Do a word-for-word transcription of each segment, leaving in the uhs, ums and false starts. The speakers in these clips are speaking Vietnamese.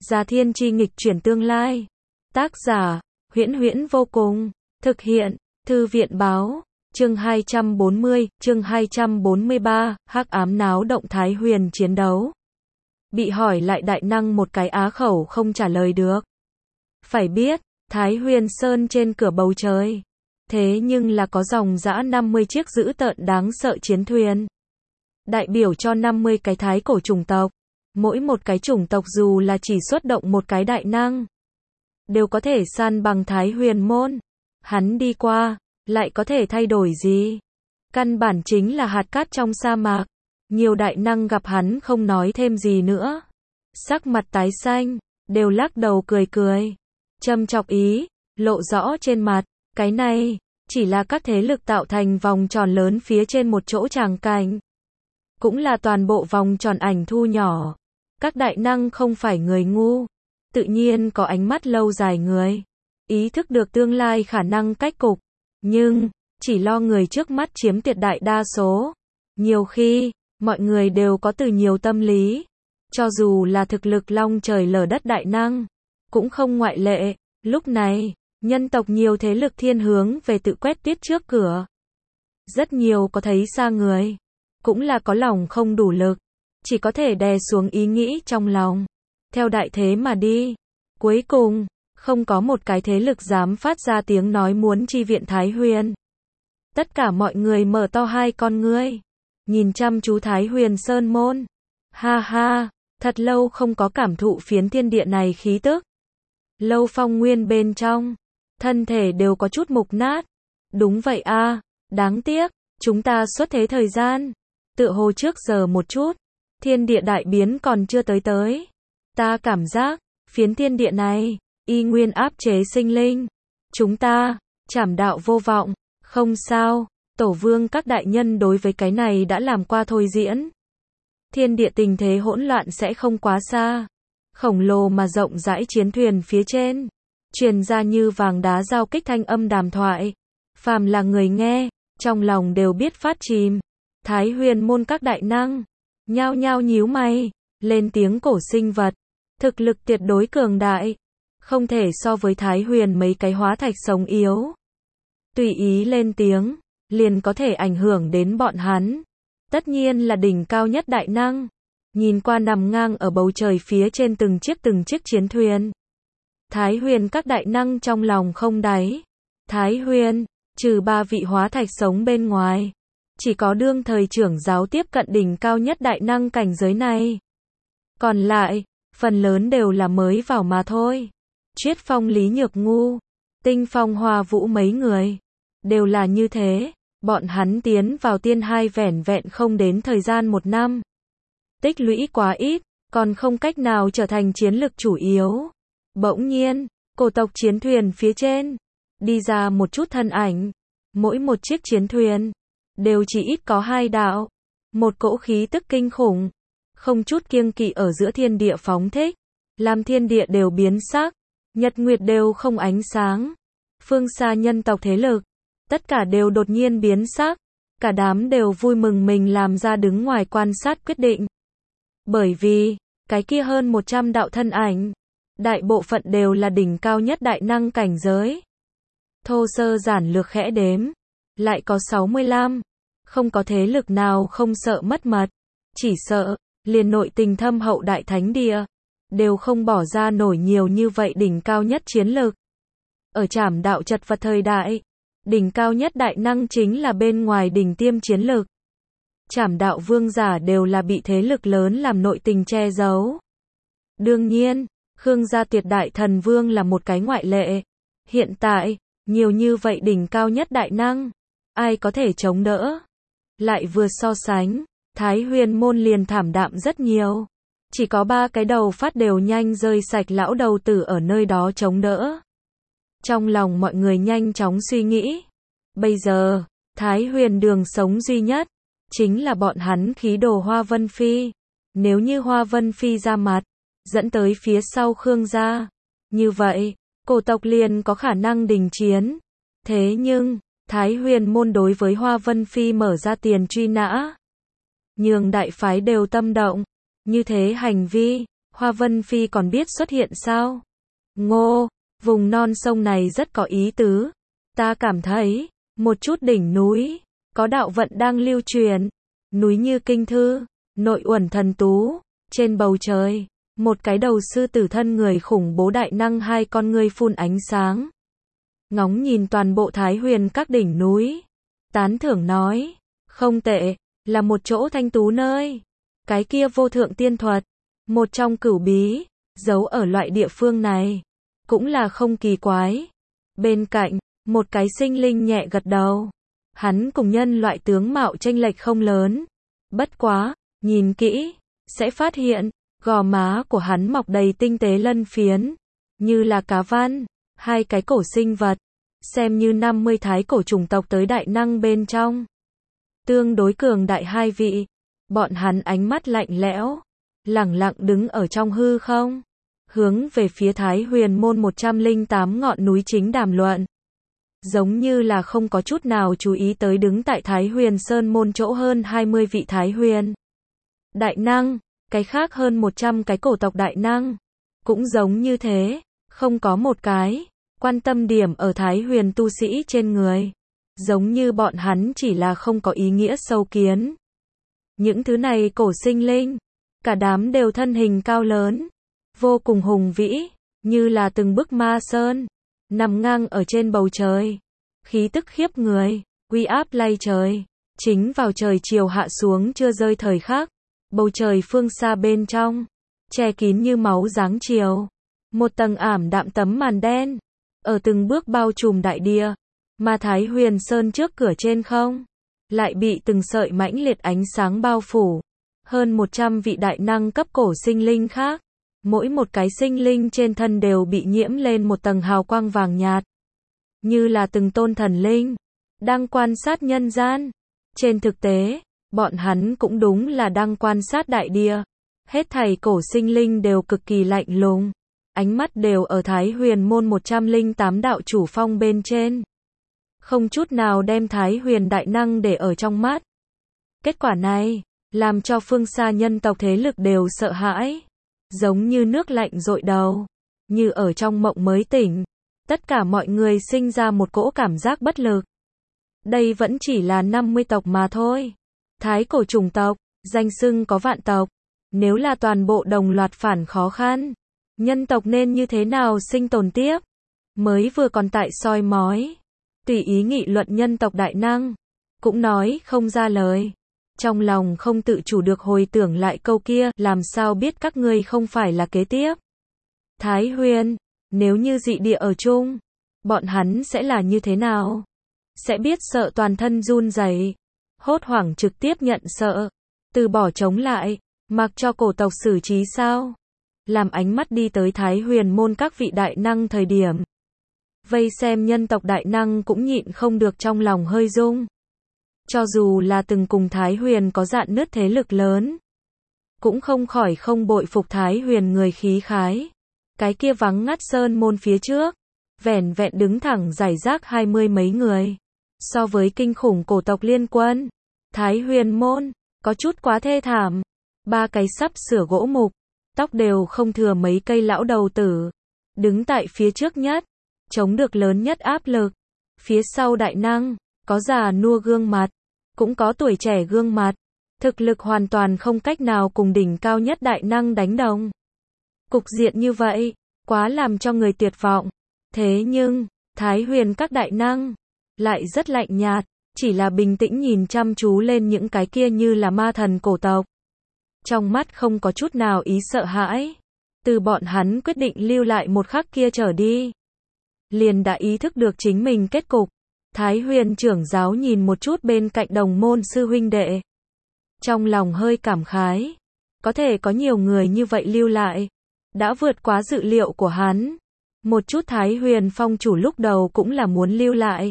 Già Thiên Chi nghịch chuyển tương lai. Tác giả, Huyễn Huyễn vô cùng. Thực hiện, Thư viện báo. Chương hai trăm bốn mươi, chương hai trăm bốn mươi ba, hắc ám náo động Thái Huyền chiến đấu. Bị hỏi lại đại năng một cái á khẩu không trả lời được. Phải biết, Thái Huyền Sơn trên cửa bầu trời. Thế nhưng là có dòng dã năm mươi chiếc dữ tợn đáng sợ chiến thuyền. Đại biểu cho năm mươi cái thái cổ chủng tộc. Mỗi một cái chủng tộc dù là chỉ xuất động một cái đại năng, đều có thể san bằng Thái Huyền môn. Hắn đi qua, lại có thể thay đổi gì? Căn bản chính là hạt cát trong sa mạc. Nhiều đại năng gặp hắn không nói thêm gì nữa. Sắc mặt tái xanh, đều lắc đầu cười cười. Châm chọc ý, lộ rõ trên mặt. Cái này, chỉ là các thế lực tạo thành vòng tròn lớn phía trên một chỗ tràng cảnh. Cũng là toàn bộ vòng tròn ảnh thu nhỏ. Các đại năng không phải người ngu. Tự nhiên có ánh mắt lâu dài người. Ý thức được tương lai khả năng cách cục. Nhưng, chỉ lo người trước mắt chiếm tuyệt đại đa số. Nhiều khi, mọi người đều có từ nhiều tâm lý. Cho dù là thực lực long trời lở đất đại năng, cũng không ngoại lệ. Lúc này, nhân tộc nhiều thế lực thiên hướng về tự quét tuyết trước cửa. Rất nhiều có thấy xa người, cũng là có lòng không đủ lực, chỉ có thể đè xuống ý nghĩ trong lòng, theo đại thế mà đi. Cuối cùng, không có một cái thế lực dám phát ra tiếng nói muốn chi viện Thái Huyền. Tất cả mọi người mở to hai con ngươi, nhìn chăm chú Thái Huyền Sơn môn. Ha ha, thật lâu không có cảm thụ phiến thiên địa này khí tức. Lâu Phong Nguyên bên trong, thân thể đều có chút mục nát. Đúng vậy a, đáng tiếc, chúng ta xuất thế thời gian, tựa hồ trước giờ một chút, thiên địa đại biến còn chưa tới tới. Ta cảm giác, phiến thiên địa này, y nguyên áp chế sinh linh. Chúng ta, trảm đạo vô vọng, không sao, tổ vương các đại nhân đối với cái này đã làm qua thôi diễn. Thiên địa tình thế hỗn loạn sẽ không quá xa. Khổng lồ mà rộng rãi chiến thuyền phía trên, truyền ra như vàng đá giao kích thanh âm đàm thoại. Phàm là người nghe, trong lòng đều biết phát chìm. Thái Huyền môn các đại năng, nhao nhao nhíu mày, lên tiếng cổ sinh vật. Thực lực tuyệt đối cường đại, không thể so với Thái Huyền mấy cái hóa thạch sống yếu. Tùy ý lên tiếng, liền có thể ảnh hưởng đến bọn hắn. Tất nhiên là đỉnh cao nhất đại năng. Nhìn qua nằm ngang ở bầu trời phía trên từng chiếc từng chiếc chiến thuyền. Thái Huyền các đại năng trong lòng không đáy. Thái Huyền, trừ ba vị hóa thạch sống bên ngoài, chỉ có đương thời trưởng giáo tiếp cận đỉnh cao nhất đại năng cảnh giới này. Còn lại, phần lớn đều là mới vào mà thôi. Triết Phong Lý Nhược Ngu, Tinh Phong Hoa Vũ mấy người, đều là như thế. Bọn hắn tiến vào tiên hai vẻn vẹn không đến thời gian một năm. Tích lũy quá ít, còn không cách nào trở thành chiến lực chủ yếu. Bỗng nhiên, cổ tộc chiến thuyền phía trên, đi ra một chút thân ảnh. Mỗi một chiếc chiến thuyền, đều chỉ ít có hai đạo. Một cỗ khí tức kinh khủng, không chút kiêng kỵ ở giữa thiên địa phóng thích. Làm thiên địa đều biến sắc, nhật nguyệt đều không ánh sáng. Phương xa nhân tộc thế lực, tất cả đều đột nhiên biến sắc. Cả đám đều vui mừng mình làm ra đứng ngoài quan sát quyết định. Bởi vì, cái kia hơn một trăm đạo thân ảnh, đại bộ phận đều là đỉnh cao nhất đại năng cảnh giới. Thô sơ giản lược khẽ đếm, lại có sáu mươi lăm, không có thế lực nào không sợ mất mật, chỉ sợ, liền nội tình thâm hậu đại thánh địa, đều không bỏ ra nổi nhiều như vậy đỉnh cao nhất chiến lực. Ở trảm đạo chật vật thời đại, đỉnh cao nhất đại năng chính là bên ngoài đỉnh tiêm chiến lực. Trảm đạo vương giả đều là bị thế lực lớn làm nội tình che giấu. Đương nhiên, Khương gia tuyệt đại thần vương là một cái ngoại lệ. Hiện tại, nhiều như vậy đỉnh cao nhất đại năng, ai có thể chống đỡ? Lại vừa so sánh, Thái Huyền môn liền thảm đạm rất nhiều. Chỉ có ba cái đầu phát đều nhanh rơi sạch lão đầu tử ở nơi đó chống đỡ. Trong lòng mọi người nhanh chóng suy nghĩ. Bây giờ, Thái Huyền đường sống duy nhất, chính là bọn hắn khí đồ Hoa Vân Phi. Nếu như Hoa Vân Phi ra mặt, dẫn tới phía sau Khương gia, như vậy, cổ tộc liền có khả năng đình chiến. Thế nhưng, Thái Huyền môn đối với Hoa Vân Phi mở ra tiền truy nã. Nhường đại phái đều tâm động. Như thế hành vi, Hoa Vân Phi còn biết xuất hiện sao? Ngô, vùng non sông này rất có ý tứ. Ta cảm thấy, một chút đỉnh núi, có đạo vận đang lưu truyền. Núi như kinh thư, nội uẩn thần tú, trên bầu trời, một cái đầu sư tử thân người khủng bố đại năng hai con ngươi phun ánh sáng. Ngóng nhìn toàn bộ Thái Huyền các đỉnh núi, tán thưởng nói, không tệ, là một chỗ thanh tú nơi. Cái kia vô thượng tiên thuật, một trong cửu bí, giấu ở loại địa phương này, cũng là không kỳ quái. Bên cạnh, một cái sinh linh nhẹ gật đầu. Hắn cùng nhân loại tướng mạo chênh lệch không lớn. Bất quá, nhìn kỹ, sẽ phát hiện, gò má của hắn mọc đầy tinh tế lân phiến, như là cá văn, hai cái cổ sinh vật, xem như năm mươi thái cổ chủng tộc tới đại năng bên trong. Tương đối cường đại hai vị, bọn hắn ánh mắt lạnh lẽo, lẳng lặng đứng ở trong hư không, hướng về phía Thái Huyền môn một trăm lẻ tám ngọn núi chính đàm luận. Giống như là không có chút nào chú ý tới đứng tại Thái Huyền Sơn môn chỗ hơn hai mươi vị Thái Huyền đại năng, cái khác hơn một trăm cái cổ tộc đại năng, cũng giống như thế, không có một cái quan tâm điểm ở Thái Huyền tu sĩ trên người, giống như bọn hắn chỉ là không có ý nghĩa sâu kiến. Những thứ này cổ sinh linh, cả đám đều thân hình cao lớn, vô cùng hùng vĩ, như là từng bức ma sơn, nằm ngang ở trên bầu trời, khí tức khiếp người, uy áp lay trời. Chính vào trời chiều hạ xuống chưa rơi thời khắc, bầu trời phương xa bên trong, che kín như máu dáng chiều, một tầng ảm đạm tấm màn đen, ở từng bước bao trùm đại địa, mà Thái Huyền Sơn trước cửa trên không, lại bị từng sợi mãnh liệt ánh sáng bao phủ. Hơn một trăm vị đại năng cấp cổ sinh linh khác, mỗi một cái sinh linh trên thân đều bị nhiễm lên một tầng hào quang vàng nhạt, như là từng tôn thần linh, đang quan sát nhân gian. Trên thực tế, bọn hắn cũng đúng là đang quan sát đại địa. Hết thảy cổ sinh linh đều cực kỳ lạnh lùng, ánh mắt đều ở Thái Huyền môn một trăm lẻ tám đạo chủ phong bên trên, không chút nào đem Thái Huyền đại năng để ở trong mắt. Kết quả này, làm cho phương xa nhân tộc thế lực đều sợ hãi, giống như nước lạnh dội đầu, như ở trong mộng mới tỉnh. Tất cả mọi người sinh ra một cỗ cảm giác bất lực. Đây vẫn chỉ là năm mươi tộc mà thôi. Thái cổ chủng tộc, danh xưng có vạn tộc. Nếu là toàn bộ đồng loạt phản khó khăn, nhân tộc nên như thế nào sinh tồn tiếp? Mới vừa còn tại soi mói, tùy ý nghị luận nhân tộc đại năng, cũng nói không ra lời. Trong lòng không tự chủ được hồi tưởng lại câu kia, làm sao biết các ngươi không phải là kế tiếp Thái Huyền, nếu như dị địa ở chung, bọn hắn sẽ là như thế nào? Sẽ biết sợ toàn thân run rẩy, hốt hoảng trực tiếp nhận sợ, từ bỏ chống lại, mặc cho cổ tộc xử trí sao? Làm ánh mắt đi tới Thái Huyền môn các vị đại năng thời điểm, vây xem nhân tộc đại năng cũng nhịn không được trong lòng hơi rung. Cho dù là từng cùng Thái Huyền có dạn nứt thế lực lớn, cũng không khỏi không bội phục Thái Huyền người khí khái. Cái kia vắng ngắt sơn môn phía trước, vẻn vẹn đứng thẳng rải rác hai mươi mấy người. So với kinh khủng cổ tộc liên quân, Thái Huyền môn, có chút quá thê thảm. Ba cái sắp sửa gỗ mục, tóc đều không thừa mấy cây lão đầu tử, đứng tại phía trước nhất, chống được lớn nhất áp lực. Phía sau đại năng, có già nua gương mặt, cũng có tuổi trẻ gương mặt, thực lực hoàn toàn không cách nào cùng đỉnh cao nhất đại năng đánh đồng. Cục diện như vậy, quá làm cho người tuyệt vọng. Thế nhưng, Thái Huyền các đại năng lại rất lạnh nhạt, chỉ là bình tĩnh nhìn chăm chú lên những cái kia như là ma thần cổ tộc. Trong mắt không có chút nào ý sợ hãi. Từ bọn hắn quyết định lưu lại một khắc kia trở đi, liền đã ý thức được chính mình kết cục. Thái Huyền trưởng giáo nhìn một chút bên cạnh đồng môn sư huynh đệ, trong lòng hơi cảm khái. Có thể có nhiều người như vậy lưu lại, đã vượt quá dự liệu của hắn. Một chút Thái Huyền phong chủ lúc đầu cũng là muốn lưu lại.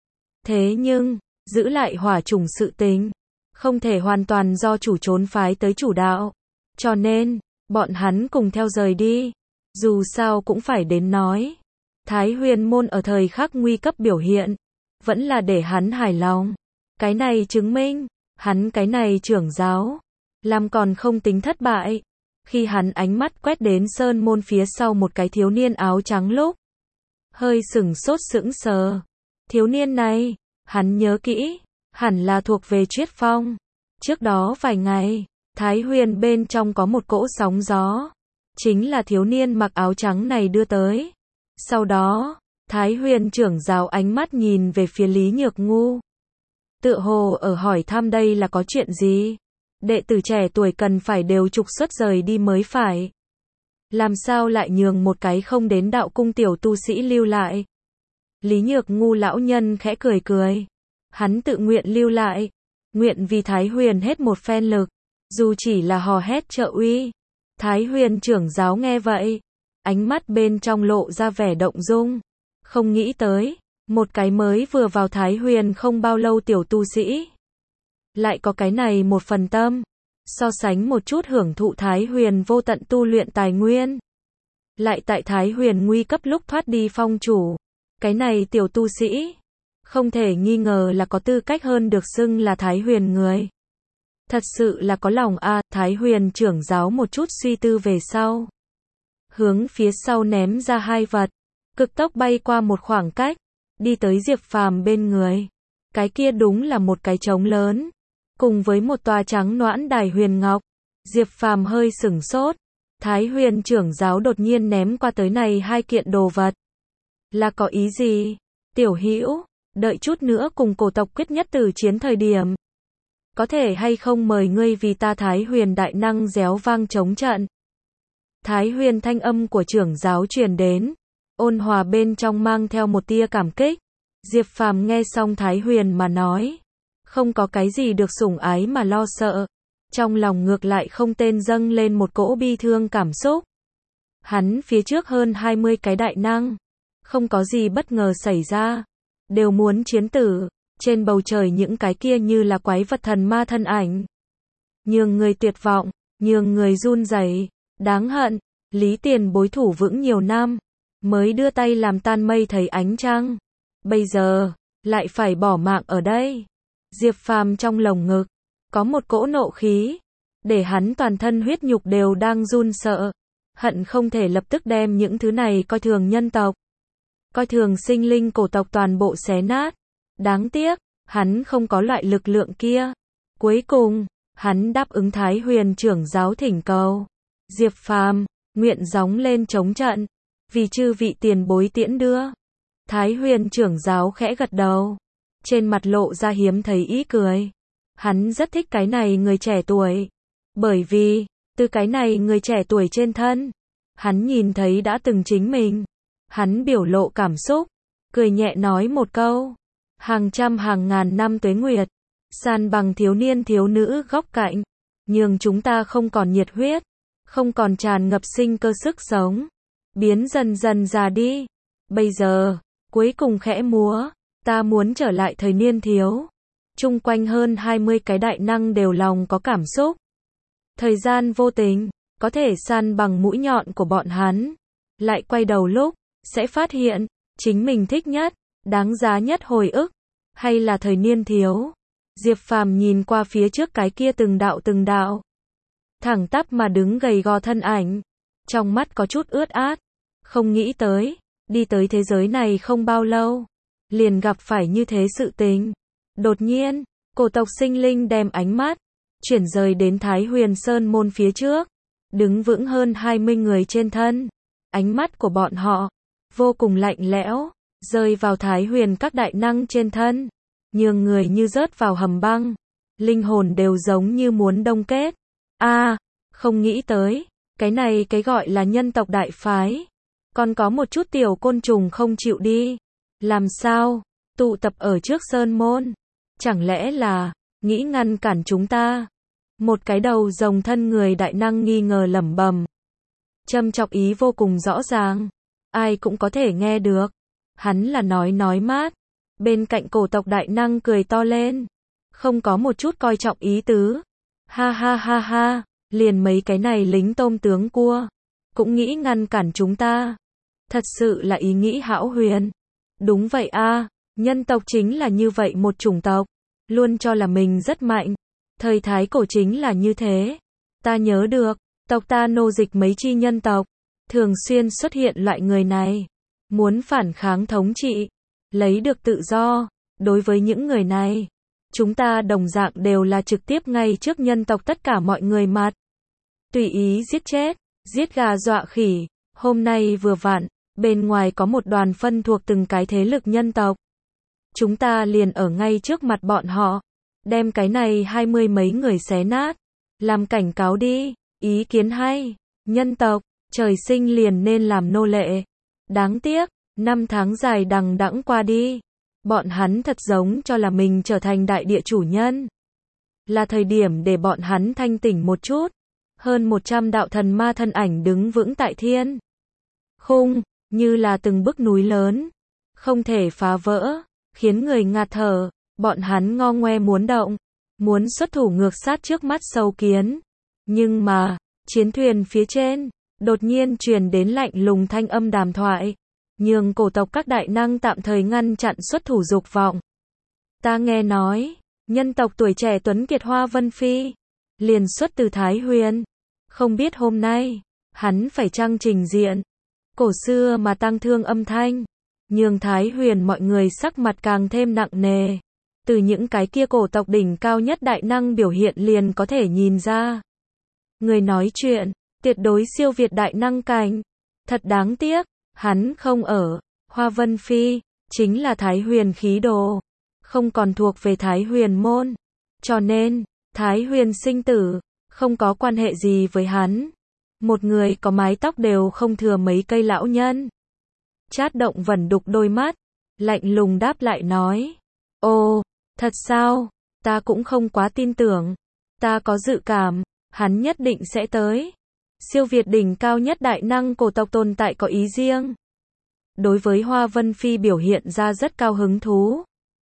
Thế nhưng, giữ lại hỏa chủng sự tình, không thể hoàn toàn do chủ trốn phái tới chủ đạo. Cho nên, bọn hắn cùng theo rời đi. Dù sao cũng phải đến nói. Thái Huyền môn ở thời khắc nguy cấp biểu hiện, vẫn là để hắn hài lòng. Cái này chứng minh, hắn cái này trưởng giáo, làm còn không tính thất bại. Khi hắn ánh mắt quét đến sơn môn phía sau một cái thiếu niên áo trắng lúc, hơi sửng sốt sững sờ. Thiếu niên này, hắn nhớ kỹ, hẳn là thuộc về Triết Phong. Trước đó vài ngày, Thái Huyền bên trong có một cỗ sóng gió, chính là thiếu niên mặc áo trắng này đưa tới. Sau đó, Thái Huyền trưởng giáo ánh mắt nhìn về phía Lý Nhược Ngu. Tựa hồ ở hỏi thăm đây là có chuyện gì? Đệ tử trẻ tuổi cần phải đều trục xuất rời đi mới phải. Làm sao lại nhường một cái không đến đạo cung tiểu tu sĩ lưu lại? Lý Nhược Ngu lão nhân khẽ cười cười. Hắn tự nguyện lưu lại, nguyện vì Thái Huyền hết một phen lực, dù chỉ là hò hét trợ uy. Thái Huyền trưởng giáo nghe vậy, ánh mắt bên trong lộ ra vẻ động dung. Không nghĩ tới, một cái mới vừa vào Thái Huyền không bao lâu tiểu tu sĩ, lại có cái này một phần tâm, so sánh một chút hưởng thụ Thái Huyền vô tận tu luyện tài nguyên. Lại tại Thái Huyền nguy cấp lúc thoát đi phong chủ, cái này tiểu tu sĩ, không thể nghi ngờ là có tư cách hơn được xưng là Thái Huyền người. Thật sự là có lòng a. À, Thái Huyền trưởng giáo một chút suy tư về sau, hướng phía sau ném ra hai vật, cực tốc bay qua một khoảng cách, đi tới Diệp Phàm bên người. Cái kia đúng là một cái trống lớn, cùng với một tòa trắng noãn đài huyền ngọc. Diệp Phàm hơi sửng sốt, Thái Huyền trưởng giáo đột nhiên ném qua tới này hai kiện đồ vật, là có ý gì? Tiểu Hữu, đợi chút nữa cùng cổ tộc quyết nhất tử chiến thời điểm, có thể hay không mời ngươi vì ta Thái Huyền đại năng réo vang chống trận. Thái Huyền thanh âm của trưởng giáo truyền đến, ôn hòa bên trong mang theo một tia cảm kích. Diệp Phàm nghe xong Thái Huyền mà nói, không có cái gì được sủng ái mà lo sợ, trong lòng ngược lại không tên dâng lên một cỗ bi thương cảm xúc. Hắn phía trước hơn hai mươi cái đại năng, không có gì bất ngờ xảy ra, đều muốn chiến tử. Trên bầu trời những cái kia như là quái vật thần ma thân ảnh, nhường người tuyệt vọng, nhường người run rẩy. Đáng hận, Lý Tiền Bối thủ vững nhiều năm, mới đưa tay làm tan mây thấy ánh trăng, bây giờ lại phải bỏ mạng ở đây. Diệp Phàm trong lồng ngực có một cỗ nộ khí, để hắn toàn thân huyết nhục đều đang run sợ, hận không thể lập tức đem những thứ này coi thường nhân tộc, coi thường sinh linh cổ tộc toàn bộ xé nát. Đáng tiếc, hắn không có loại lực lượng kia. Cuối cùng, hắn đáp ứng Thái Huyền trưởng giáo thỉnh cầu. Diệp Phàm, nguyện gióng lên chống trận, vì chư vị tiền bối tiễn đưa. Thái Huyền trưởng giáo khẽ gật đầu, trên mặt lộ ra hiếm thấy ý cười. Hắn rất thích cái này người trẻ tuổi, bởi vì, từ cái này người trẻ tuổi trên thân, hắn nhìn thấy đã từng chính mình. Hắn biểu lộ cảm xúc, cười nhẹ nói một câu. Hàng trăm hàng ngàn năm tuế nguyệt, san bằng thiếu niên thiếu nữ góc cạnh, nhường chúng ta không còn nhiệt huyết, không còn tràn ngập sinh cơ sức sống, biến dần dần già đi. Bây giờ, cuối cùng khẽ múa, ta muốn trở lại thời niên thiếu. Chung quanh hơn hai mươi cái đại năng đều lòng có cảm xúc. Thời gian vô tình, có thể san bằng mũi nhọn của bọn hắn. Lại quay đầu lúc, sẽ phát hiện, chính mình thích nhất, đáng giá nhất hồi ức, hay là thời niên thiếu. Diệp Phàm nhìn qua phía trước cái kia từng đạo từng đạo, thẳng tắp mà đứng gầy gò thân ảnh, trong mắt có chút ướt át, không nghĩ tới, đi tới thế giới này không bao lâu, liền gặp phải như thế sự tình. Đột nhiên, cổ tộc sinh linh đem ánh mắt chuyển rời đến Thái Huyền Sơn môn phía trước, đứng vững hơn hai mươi người trên thân, ánh mắt của bọn họ vô cùng lạnh lẽo, rơi vào Thái Huyền các đại năng trên thân, nhường người như rớt vào hầm băng, linh hồn đều giống như muốn đông kết. A, à, không nghĩ tới, cái này cái gọi là nhân tộc đại phái, còn có một chút tiểu côn trùng không chịu đi. Làm sao? Tụ tập ở trước sơn môn, chẳng lẽ là nghĩ ngăn cản chúng ta? Một cái đầu rồng thân người đại năng nghi ngờ lẩm bẩm. Châm chọc ý vô cùng rõ ràng, ai cũng có thể nghe được. Hắn là nói nói mát. Bên cạnh cổ tộc đại năng cười to lên, không có một chút coi trọng ý tứ. Ha ha ha ha, liền mấy cái này lính tôm tướng cua, cũng nghĩ ngăn cản chúng ta. Thật sự là ý nghĩ hão huyền. Đúng vậy a, nhân tộc chính là như vậy một chủng tộc, luôn cho là mình rất mạnh. Thời thái cổ chính là như thế. Ta nhớ được, Tộc ta nô dịch mấy chi nhân tộc, thường xuyên xuất hiện loại người này, muốn phản kháng thống trị, lấy được tự do. Đối với những người này, chúng ta đồng dạng đều là trực tiếp ngay trước nhân tộc tất cả mọi người mặt. Tùy ý giết chết, giết gà dọa khỉ. Hôm nay vừa vặn, bên ngoài có một đoàn phân thuộc từng cái thế lực nhân tộc. Chúng ta liền ở ngay trước mặt bọn họ, đem cái này hai mươi mấy người xé nát, làm cảnh cáo đi. Ý kiến hay, nhân tộc, trời sinh liền nên làm nô lệ. Đáng tiếc, năm tháng dài đằng đẵng qua đi, bọn hắn thật giống cho là mình trở thành đại địa chủ nhân. Là thời điểm để bọn hắn thanh tỉnh một chút. Hơn một trăm đạo thần ma thân ảnh đứng vững tại thiên khung, như là từng bức núi lớn, không thể phá vỡ, khiến người ngạt thở. Bọn hắn ngo ngoe muốn động, muốn xuất thủ ngược sát trước mắt sâu kiến. Nhưng mà, chiến thuyền phía trên, đột nhiên truyền đến lạnh lùng thanh âm đàm thoại, nhường cổ tộc các đại năng tạm thời ngăn chặn xuất thủ dục vọng. Ta nghe nói, nhân tộc tuổi trẻ tuấn kiệt Hoa Vân Phi, liền xuất từ Thái Huyền. Không biết hôm nay, hắn phải chăng trình diện. Cổ xưa mà tăng thương âm thanh, nhường Thái Huyền mọi người sắc mặt càng thêm nặng nề. Từ những cái kia cổ tộc đỉnh cao nhất đại năng biểu hiện liền có thể nhìn ra. Người nói chuyện, tuyệt đối siêu việt đại năng cảnh. Thật đáng tiếc, hắn không ở. Hoa Vân Phi, chính là Thái Huyền khí đồ, không còn thuộc về Thái Huyền môn. Cho nên, Thái Huyền sinh tử, không có quan hệ gì với hắn. Một người có mái tóc đều không thừa mấy cây lão nhân. Chát Động vẩn đục đôi mắt, lạnh lùng đáp lại nói. Ồ, thật sao, ta cũng không quá tin tưởng. Ta có dự cảm, hắn nhất định sẽ tới. Siêu việt đỉnh cao nhất đại năng cổ tộc tồn tại có ý riêng. Đối với Hoa Vân Phi biểu hiện ra rất cao hứng thú.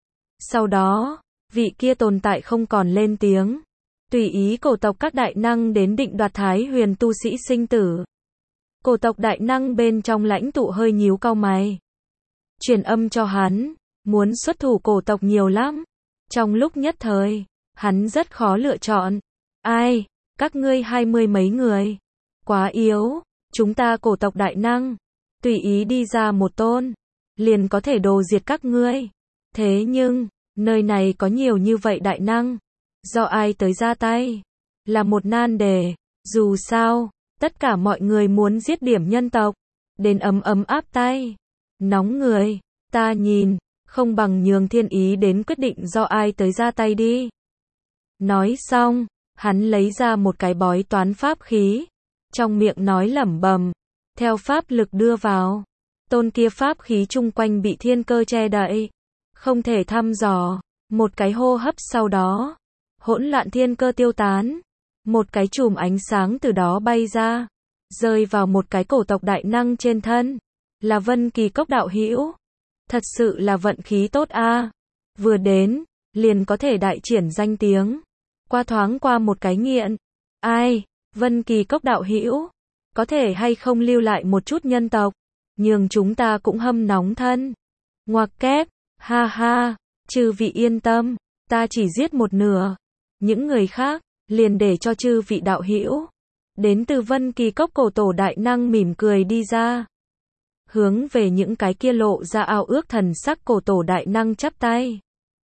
Sau đó, vị kia tồn tại không còn lên tiếng. Tùy ý cổ tộc các đại năng đến định đoạt Thái Huyền tu sĩ sinh tử. Cổ tộc đại năng bên trong lãnh tụ hơi nhíu cau mày. Truyền âm cho hắn, muốn xuất thủ cổ tộc nhiều lắm. Trong lúc nhất thời, hắn rất khó lựa chọn. Ai, các ngươi hai mươi mấy người. Quá yếu, chúng ta cổ tộc đại năng. Tùy ý đi ra một tôn, liền có thể đồ diệt các ngươi. Thế nhưng, nơi này có nhiều như vậy đại năng. Do ai tới ra tay? Là một nan đề. Dù sao, tất cả mọi người muốn giết điểm nhân tộc. Đến ấm ấm áp tay. Nóng người. Ta nhìn, không bằng nhường thiên ý đến quyết định do ai tới ra tay đi. Nói xong, hắn lấy ra một cái bói toán pháp khí. Trong miệng nói lẩm bẩm. Theo pháp lực đưa vào. Tôn kia pháp khí chung quanh bị thiên cơ che đậy. Không thể thăm dò. Một cái hô hấp sau đó. Hỗn loạn thiên cơ tiêu tán. Một cái chùm ánh sáng từ đó bay ra. Rơi vào một cái cổ tộc đại năng trên thân. Là Vân Kỳ Cốc đạo hữu. Thật sự là vận khí tốt a. Vừa đến, liền có thể đại triển danh tiếng. Qua thoáng qua một cái nghiện. Ai, Vân Kỳ Cốc đạo hữu, có thể hay không lưu lại một chút nhân tộc, nhường chúng ta cũng hâm nóng thân. Ngoặc kép, ha ha, chư vị yên tâm, ta chỉ giết một nửa. Những người khác, liền để cho chư vị đạo hữu. Đến từ Vân Kỳ Cốc cổ tổ đại năng mỉm cười đi ra. Hướng về những cái kia lộ ra ao ước thần sắc cổ tổ đại năng chắp tay.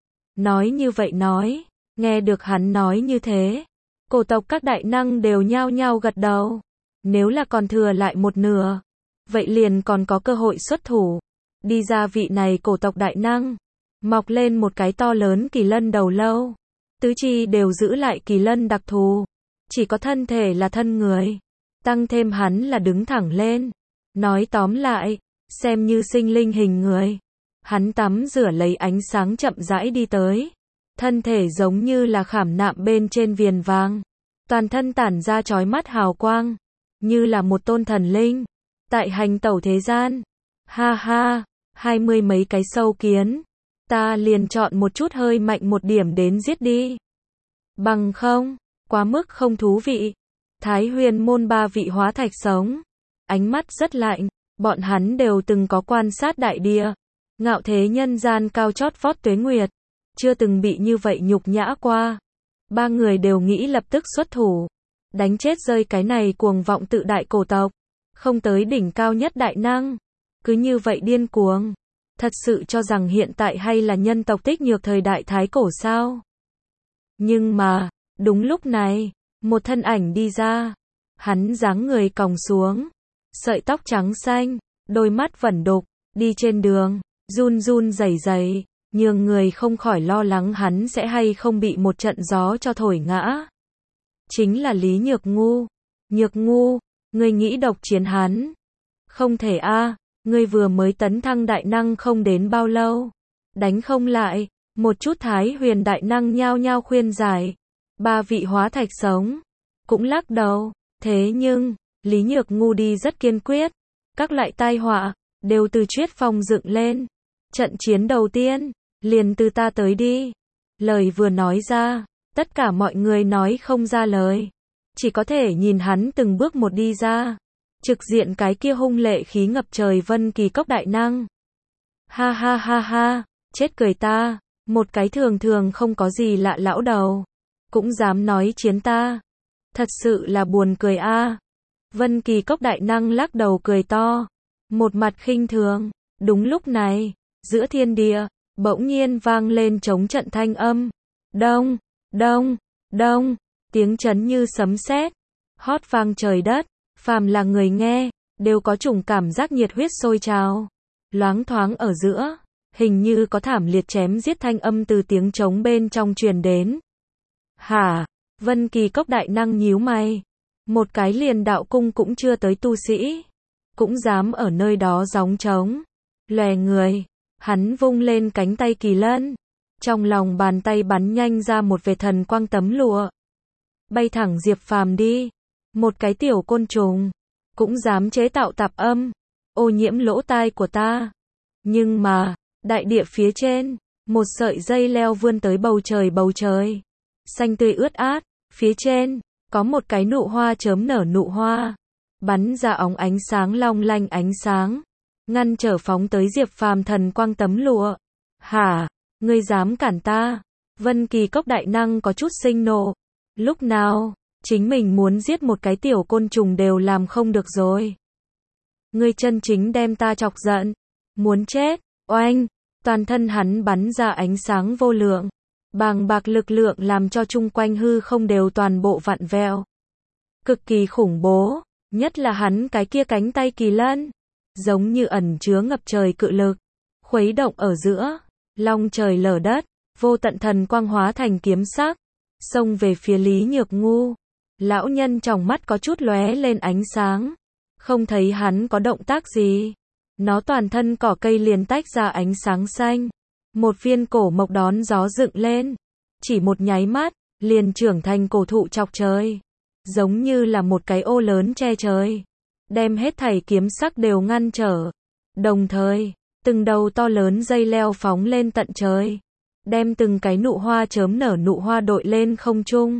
Nói như vậy nói, nghe được hắn nói như thế. Cổ tộc các đại năng đều nhao nhao gật đầu. Nếu là còn thừa lại một nửa, vậy liền còn có cơ hội xuất thủ. Đi ra vị này cổ tộc đại năng, mọc lên một cái to lớn kỳ lân đầu lâu. Tứ chi đều giữ lại kỳ lân đặc thù. Chỉ có thân thể là thân người. Tăng thêm hắn là đứng thẳng lên. Nói tóm lại, xem như sinh linh hình người. Hắn tắm rửa lấy ánh sáng chậm rãi đi tới. Thân thể giống như là khảm nạm bên trên viền vàng. Toàn thân tản ra chói mắt hào quang. Như là một tôn thần linh. Tại hành tẩu thế gian. Ha ha, hai mươi mấy cái sâu kiến. Ta liền chọn một chút hơi mạnh một điểm đến giết đi. Bằng không, quá mức không thú vị. Thái Huyền môn ba vị hóa thạch sống. Ánh mắt rất lạnh. Bọn hắn đều từng có quan sát đại địa. Ngạo thế nhân gian cao chót vót tuế nguyệt. Chưa từng bị như vậy nhục nhã qua. Ba người đều nghĩ lập tức xuất thủ. đánh chết rơi cái này cuồng vọng tự đại cổ tộc, không tới đỉnh cao nhất đại năng, cứ như vậy điên cuồng, thật sự cho rằng hiện tại hay là nhân tộc tích nhược thời đại thái cổ sao? Nhưng mà, đúng lúc này, một thân ảnh đi ra, hắn dáng người còng xuống, sợi tóc trắng xanh, đôi mắt vẩn đục, đi trên đường, run run rẩy rẩy, nhường người không khỏi lo lắng hắn sẽ hay không bị một trận gió cho thổi ngã. Chính là Lý Nhược Ngu. Nhược Ngu, ngươi nghĩ độc chiến hắn? Không thể a, ngươi vừa mới tấn thăng đại năng không đến bao lâu, đánh không lại. Một chút Thái Huyền đại năng nhao nhao khuyên giải, ba vị hóa thạch sống cũng lắc đầu, thế nhưng Lý Nhược Ngu đi rất kiên quyết, các loại tai họa đều từ Triết Phong dựng lên. Trận chiến đầu tiên, liền từ ta tới đi. Lời vừa nói ra, tất cả mọi người nói không ra lời, chỉ có thể nhìn hắn từng bước một đi ra, trực diện cái kia hung lệ khí ngập trời Vân Kỳ Cốc đại năng. Ha ha ha ha, chết cười ta, một cái thường thường không có gì lạ lão đầu, cũng dám nói chiến ta. Thật sự là buồn cười a. Vân Kỳ Cốc đại năng lắc đầu cười to, một mặt khinh thường. Đúng lúc này, giữa thiên địa, bỗng nhiên vang lên chống trận thanh âm. Đông, đông, đông, tiếng chấn như sấm sét, hót vang trời đất, phàm là người nghe, đều có chủng cảm giác nhiệt huyết sôi trào. Loáng thoáng ở giữa, hình như có thảm liệt chém giết thanh âm từ tiếng trống bên trong truyền đến. Hả? Vân Kỳ Cốc đại năng nhíu mày. Một cái liền đạo cung cũng chưa tới tu sĩ, cũng dám ở nơi đó gióng trống. Lòe người, hắn vung lên cánh tay kỳ lân. Trong lòng bàn tay bắn nhanh ra một vệt thần quang tấm lụa. Bay thẳng Diệp Phàm đi. Một cái tiểu côn trùng, cũng dám chế tạo tạp âm, ô nhiễm lỗ tai của ta. Nhưng mà, đại địa phía trên, một sợi dây leo vươn tới bầu trời bầu trời. Xanh tươi ướt át, phía trên, có một cái nụ hoa chớm nở nụ hoa. Bắn ra óng ánh sáng long lanh ánh sáng. Ngăn trở phóng tới Diệp Phàm thần quang tấm lụa. Hả? Ngươi dám cản ta? Vân Kỳ Cốc đại năng có chút sinh nộ. Lúc nào, chính mình muốn giết một cái tiểu côn trùng đều làm không được rồi. Ngươi chân chính đem ta chọc giận. Muốn chết, oanh, toàn thân hắn bắn ra ánh sáng vô lượng. Bàng bạc lực lượng làm cho chung quanh hư không đều toàn bộ vặn vẹo. Cực kỳ khủng bố, nhất là hắn cái kia cánh tay kỳ lân. Giống như ẩn chứa ngập trời cự lực. Khuấy động ở giữa, long trời lở đất, vô tận thần quang hóa thành kiếm sắc. Xông về phía Lý Nhược Ngu. Lão nhân trong mắt có chút lóe lên ánh sáng. Không thấy hắn có động tác gì. Nó toàn thân cỏ cây liền tách ra ánh sáng xanh. Một viên cổ mộc đón gió dựng lên. Chỉ một nháy mắt, liền trưởng thành cổ thụ chọc trời. Giống như là một cái ô lớn che trời. Đem hết thảy kiếm sắc đều ngăn trở. Đồng thời, từng đầu to lớn dây leo phóng lên tận trời. Đem từng cái nụ hoa chớm nở nụ hoa đội lên không trung.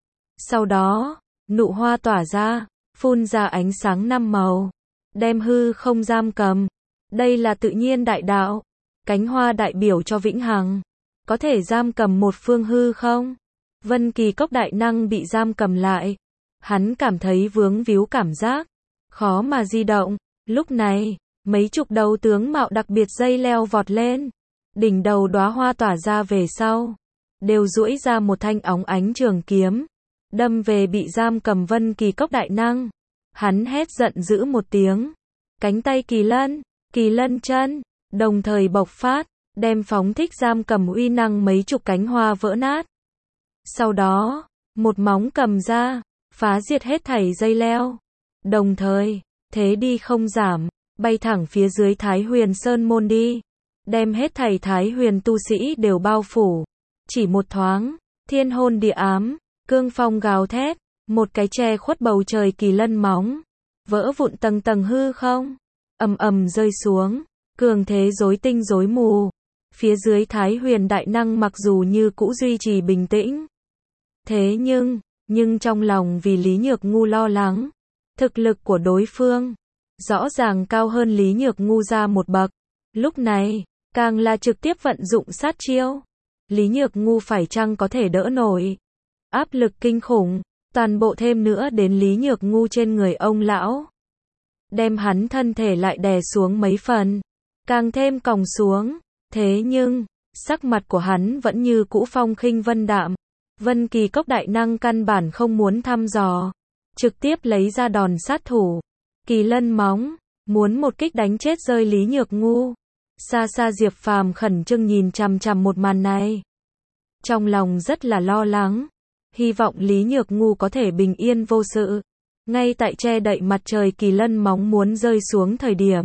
Sau đó, nụ hoa tỏa ra, phun ra ánh sáng năm màu. Đem hư không giam cầm. Đây là tự nhiên đại đạo. Cánh hoa đại biểu cho vĩnh hằng. Có thể giam cầm một phương hư không? Vân Kỳ Cốc đại năng bị giam cầm lại. Hắn cảm thấy vướng víu cảm giác. Khó mà di động. Lúc này, mấy chục đầu tướng mạo đặc biệt dây leo vọt lên. Đỉnh đầu đóa hoa tỏa ra về sau. Đều duỗi ra một thanh óng ánh trường kiếm. Đâm về bị giam cầm Vân Kỳ Cốc đại năng. Hắn hét giận dữ một tiếng. Cánh tay kỳ lân, kỳ lân chân, đồng thời bộc phát, đem phóng thích giam cầm uy năng mấy chục cánh hoa vỡ nát. Sau đó, một móng cầm ra, phá diệt hết thảy dây leo. Đồng thời, thế đi không giảm, bay thẳng phía dưới Thái Huyền Sơn môn đi. Đem hết thảy Thái Huyền tu sĩ đều bao phủ. Chỉ một thoáng, thiên hôn địa ám, cương phong gào thét, một cái che khuất bầu trời kỳ lân móng, vỡ vụn tầng tầng hư không, ầm ầm rơi xuống, cường thế rối tinh rối mù. Phía dưới Thái Huyền đại năng mặc dù như cũ duy trì bình tĩnh. Thế nhưng, nhưng trong lòng vì Lý Nhược Ngu lo lắng. Thực lực của đối phương, rõ ràng cao hơn Lý Nhược Ngu ra một bậc. Lúc này, càng là trực tiếp vận dụng sát chiêu. Lý Nhược Ngu phải chăng có thể đỡ nổi? Áp lực kinh khủng, toàn bộ thêm nữa đến Lý Nhược Ngu trên người ông lão. Đem hắn thân thể lại đè xuống mấy phần, càng thêm còng xuống. Thế nhưng, sắc mặt của hắn vẫn như cũ phong khinh vân đạm. Vân Kỳ Cốc đại năng căn bản không muốn thăm dò, trực tiếp lấy ra đòn sát thủ. Kỳ lân móng, muốn một kích đánh chết rơi Lý Nhược Ngu. Xa xa Diệp Phàm khẩn trương nhìn chằm chằm một màn này. Trong lòng rất là lo lắng, hy vọng Lý Nhược Ngu có thể bình yên vô sự. Ngay tại che đậy mặt trời kỳ lân móng muốn rơi xuống thời điểm,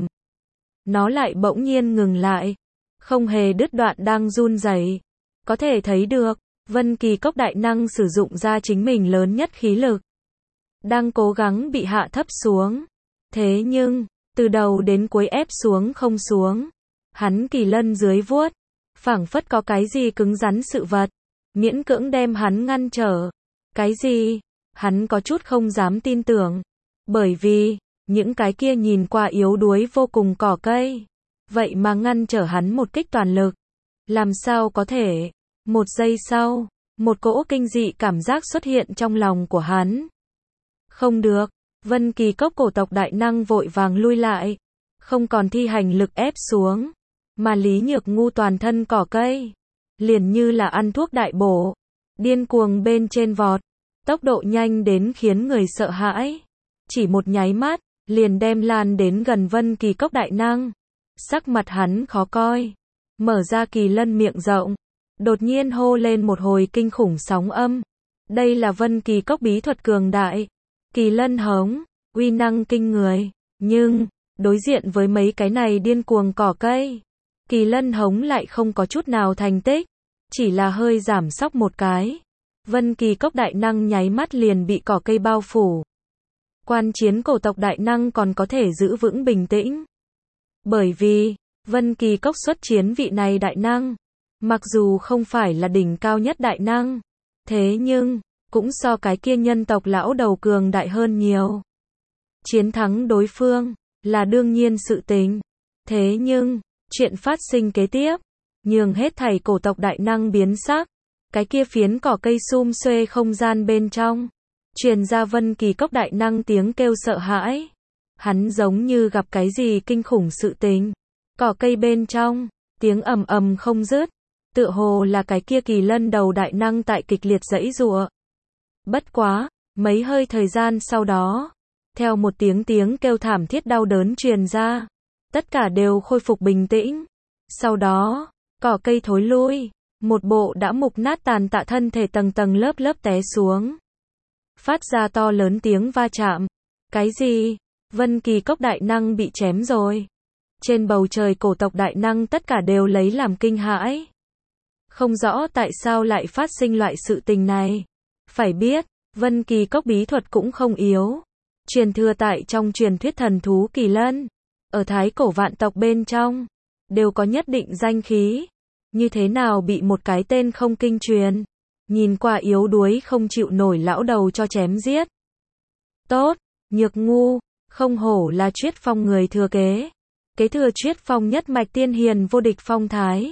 nó lại bỗng nhiên ngừng lại, không hề đứt đoạn đang run rẩy. Có thể thấy được, Vân Kỳ Cốc đại năng sử dụng ra chính mình lớn nhất khí lực, đang cố gắng bị hạ thấp xuống. Thế nhưng, từ đầu đến cuối ép xuống không xuống. Hắn kỳ lân dưới vuốt, phảng phất có cái gì cứng rắn sự vật, miễn cưỡng đem hắn ngăn trở. Cái gì? Hắn có chút không dám tin tưởng. Bởi vì, những cái kia nhìn qua yếu đuối vô cùng cỏ cây, vậy mà ngăn trở hắn một kích toàn lực. Làm sao có thể? Một giây sau, một cỗ kinh dị cảm giác xuất hiện trong lòng của hắn. Không được, Vân Kỳ Cốc cổ tộc đại năng vội vàng lui lại, không còn thi hành lực ép xuống, mà Lý Nhược Ngu toàn thân cỏ cây, liền như là ăn thuốc đại bổ, điên cuồng bên trên vọt, tốc độ nhanh đến khiến người sợ hãi. Chỉ một nháy mắt, liền đem lan đến gần Vân Kỳ Cốc đại năng. Sắc mặt hắn khó coi, mở ra kỳ lân miệng rộng, đột nhiên hô lên một hồi kinh khủng sóng âm. Đây là Vân Kỳ Cốc bí thuật cường đại, kỳ lân hống, uy năng kinh người. Nhưng, đối diện với mấy cái này điên cuồng cỏ cây, kỳ lân hống lại không có chút nào thành tích, chỉ là hơi giảm sóc một cái. Vân Kỳ Cốc đại năng nháy mắt liền bị cỏ cây bao phủ. Quan chiến cổ tộc đại năng còn có thể giữ vững bình tĩnh. Bởi vì, Vân Kỳ Cốc xuất chiến vị này đại năng, mặc dù không phải là đỉnh cao nhất đại năng, thế nhưng, cũng so cái kia nhân tộc lão đầu cường đại hơn nhiều. Chiến thắng đối phương, là đương nhiên sự tình. Thế nhưng, chuyện phát sinh kế tiếp, nhường hết thảy cổ tộc đại năng biến sắc. Cái kia phiến cỏ cây sum xuê không gian bên trong, truyền ra Vân Kỳ Cốc đại năng tiếng kêu sợ hãi. Hắn giống như gặp cái gì kinh khủng sự tình. Cỏ cây bên trong, tiếng ầm ầm không dứt, tựa hồ là cái kia kỳ lân đầu đại năng tại kịch liệt giãy giụa. Bất quá, mấy hơi thời gian sau đó, theo một tiếng tiếng kêu thảm thiết đau đớn truyền ra, tất cả đều khôi phục bình tĩnh. Sau đó, cỏ cây thối lui, một bộ đã mục nát tàn tạ thân thể tầng tầng lớp lớp té xuống, phát ra to lớn tiếng va chạm. Cái gì? Vân Kỳ Cốc đại năng bị chém rồi. Trên bầu trời cổ tộc đại năng tất cả đều lấy làm kinh hãi. Không rõ tại sao lại phát sinh loại sự tình này. Phải biết, Vân Kỳ Cốc bí thuật cũng không yếu. Truyền thừa tại trong truyền thuyết thần thú kỳ lân, ở thái cổ vạn tộc bên trong, đều có nhất định danh khí. Như thế nào bị một cái tên không kinh truyền, nhìn qua yếu đuối không chịu nổi lão đầu cho chém giết. Tốt, Nhược Ngu, không hổ là Triết Phong người thừa kế. Kế thừa Triết Phong nhất mạch tiên hiền vô địch phong thái.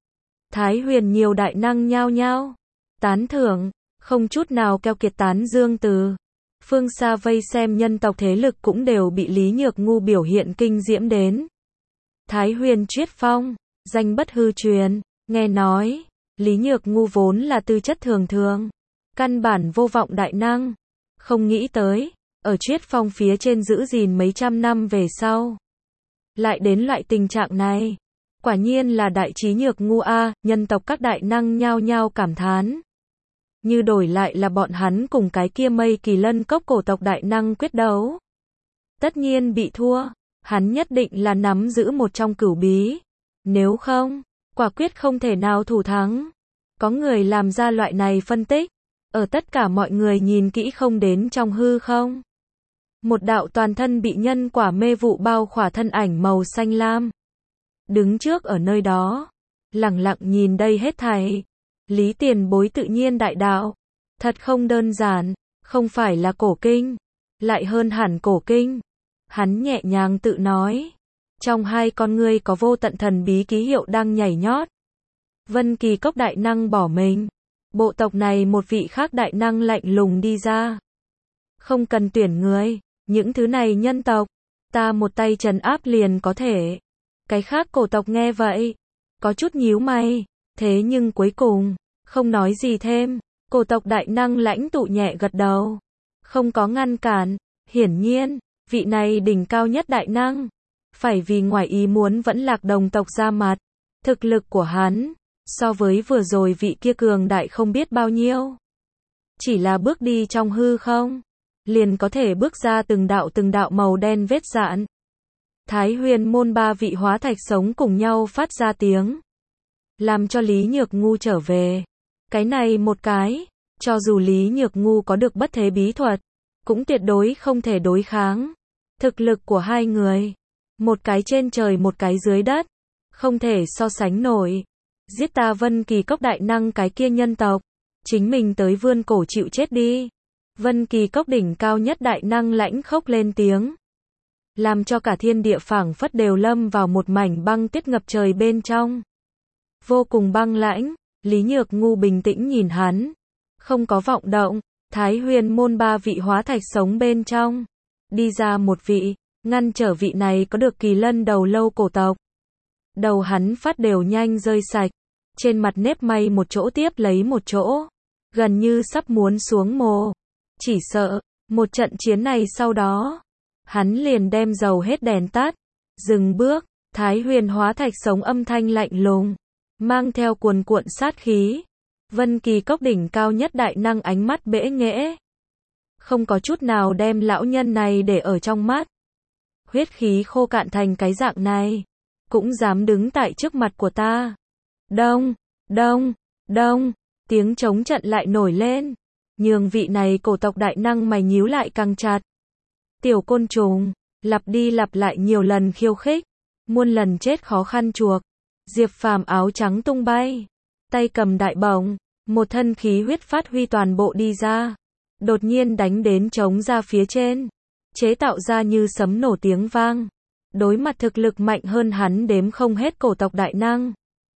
Thái Huyền nhiều đại năng nhao nhao tán thưởng, không chút nào keo kiệt tán dương từ. Phương xa vây xem nhân tộc thế lực cũng đều bị Lý Nhược Ngu biểu hiện kinh diễm đến. Thái Huyền Triết Phong, danh bất hư truyền. Nghe nói, Lý Nhược Ngu vốn là tư chất thường thường, căn bản vô vọng đại năng. Không nghĩ tới, ở Triết Phong phía trên giữ gìn mấy trăm năm về sau, lại đến loại tình trạng này. Quả nhiên là đại trí Nhược Ngu a. Nhân tộc các đại năng nhao nhao cảm thán. Như đổi lại là bọn hắn cùng cái kia Mây Kỳ Lân Cốc cổ tộc đại năng quyết đấu, tất nhiên bị thua. Hắn nhất định là nắm giữ một trong cửu bí, nếu không, quả quyết không thể nào thủ thắng. Có người làm ra loại này phân tích, ở tất cả mọi người nhìn kỹ không đến trong hư không, một đạo toàn thân bị nhân quả mê vụ bao khỏa thân ảnh màu xanh lam, đứng trước ở nơi đó, lặng lặng nhìn đây hết thảy. Lý Tiền Bối tự nhiên đại đạo, thật không đơn giản, không phải là cổ kinh, lại hơn hẳn cổ kinh. Hắn nhẹ nhàng tự nói, trong hai con ngươi có vô tận thần bí ký hiệu đang nhảy nhót. Vân Kỳ Cốc đại năng bỏ mình, Bộ tộc này một vị khác đại năng lạnh lùng đi ra. Không cần tuyển người, những thứ này nhân tộc, ta một tay trấn áp liền có thể. Cái khác cổ tộc nghe vậy, có chút nhíu mày, thế nhưng cuối cùng, không nói gì thêm, cổ tộc đại năng lãnh tụ nhẹ gật đầu. Không có ngăn cản, hiển nhiên, vị này đỉnh cao nhất đại năng, phải vì ngoài ý muốn vẫn Lạc đồng tộc ra mặt. Thực lực của hắn, so với vừa rồi vị kia cường đại không biết bao nhiêu. Chỉ là bước đi trong hư không, liền có thể bước ra từng đạo từng đạo màu đen vết dạn. Thái Huyền môn ba vị hóa thạch sống cùng nhau phát ra tiếng, làm cho Lý Nhược Ngu trở về. Cái này một cái, cho dù Lý Nhược Ngu có được bất thế bí thuật, cũng tuyệt đối không thể đối kháng. Thực lực của hai người, một cái trên trời một cái dưới đất, không thể so sánh nổi. Giết ta Vân Kỳ Cốc đại năng cái kia nhân tộc, chính mình tới vươn cổ chịu chết đi. Vân Kỳ Cốc đỉnh cao nhất đại năng lãnh khốc lên tiếng, làm cho cả thiên địa phảng phất đều lâm vào một mảnh băng tuyết ngập trời bên trong. Vô cùng băng lãnh, Lý Nhược Ngu bình tĩnh nhìn hắn, không có vọng động. Thái Huyền môn ba vị hóa thạch sống bên trong, đi ra một vị, ngăn trở vị này có được kỳ lân đầu lâu cổ tộc. Đầu hắn phát đều nhanh rơi sạch, trên mặt nếp may một chỗ tiếp lấy một chỗ, gần như sắp muốn xuống mồ. Chỉ sợ, một trận chiến này sau đó, hắn liền đem dầu hết đèn tắt. Dừng bước, Thái Huyền hóa thạch sống âm thanh lạnh lùng, mang theo cuồn cuộn sát khí. Vân Kỳ Cốc đỉnh cao nhất đại năng ánh mắt bẽ nghễ, không có chút nào đem lão nhân này để ở trong mắt. Huyết khí khô cạn thành cái dạng này, cũng dám đứng tại trước mặt của ta. Đông, đông, đông, tiếng trống trận lại nổi lên, nhường vị này cổ tộc đại năng mày nhíu lại càng chặt. Tiểu côn trùng, lặp đi lặp lại nhiều lần khiêu khích, muôn lần chết khó khăn chuộc. Diệp Phàm áo trắng tung bay, tay cầm đại bổng, một thân khí huyết phát huy toàn bộ đi ra, đột nhiên đánh đến trống ra phía trên, chế tạo ra như sấm nổ tiếng vang. Đối mặt thực lực mạnh hơn hắn đếm không hết cổ tộc đại năng,